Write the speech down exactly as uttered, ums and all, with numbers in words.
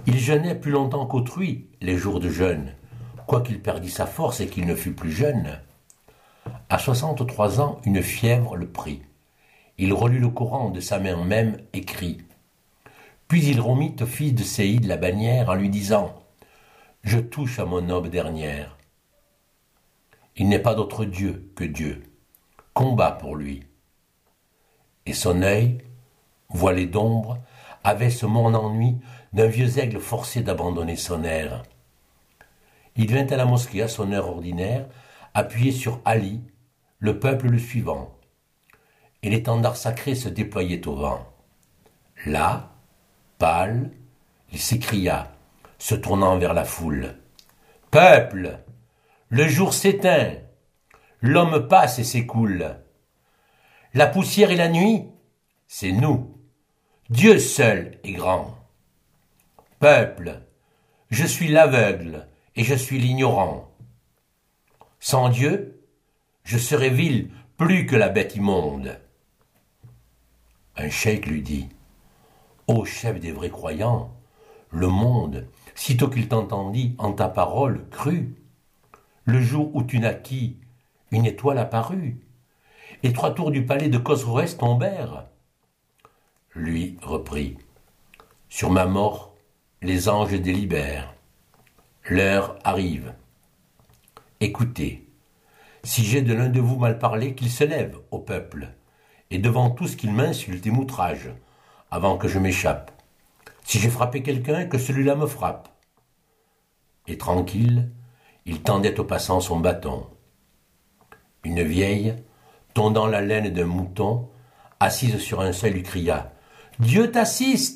Il jeûnait plus longtemps qu'autrui, les jours de jeûne, quoiqu'il perdît sa force et qu'il ne fût plus jeune. À soixante-trois ans, une fièvre le prit. Il relut le Coran de sa main même écrit. Puis il remit au fils de Séïd la bannière en lui disant « Je touche à mon aube dernière. Il n'est pas d'autre Dieu que Dieu. Combat pour lui. » Et son œil, voilé d'ombre, avait ce morne ennui d'un vieux aigle forcé d'abandonner son air. Il vint à la mosquée à son heure ordinaire, appuyé sur Ali, le peuple le suivant. Et l'étendard sacré se déployait au vent. Là, pâle, il s'écria, se tournant vers la foule. « Peuple, le jour s'éteint, l'homme passe et s'écoule. La poussière et la nuit, c'est nous. Dieu seul est grand. Peuple, je suis l'aveugle et je suis l'ignorant. Sans Dieu, je serais vil plus que la bête immonde. » Un cheikh lui dit, « Ô chef des vrais croyants, le monde, sitôt qu'il t'entendit en ta parole, crut. Le jour où tu naquis, une étoile apparut, et trois tours du palais de Khosroès tombèrent. » Lui reprit, « Sur ma mort, les anges délibèrent. L'heure arrive. Écoutez, si j'ai de l'un de vous mal parlé, qu'il se lève au peuple, et devant tous qu'il m'insulte et m'outrage, avant que je m'échappe. Si j'ai frappé quelqu'un, que celui-là me frappe. » Et tranquille, il tendait aux passants son bâton. Une vieille, tondant la laine d'un mouton, assise sur un seuil, lui cria « Dieu t'assiste !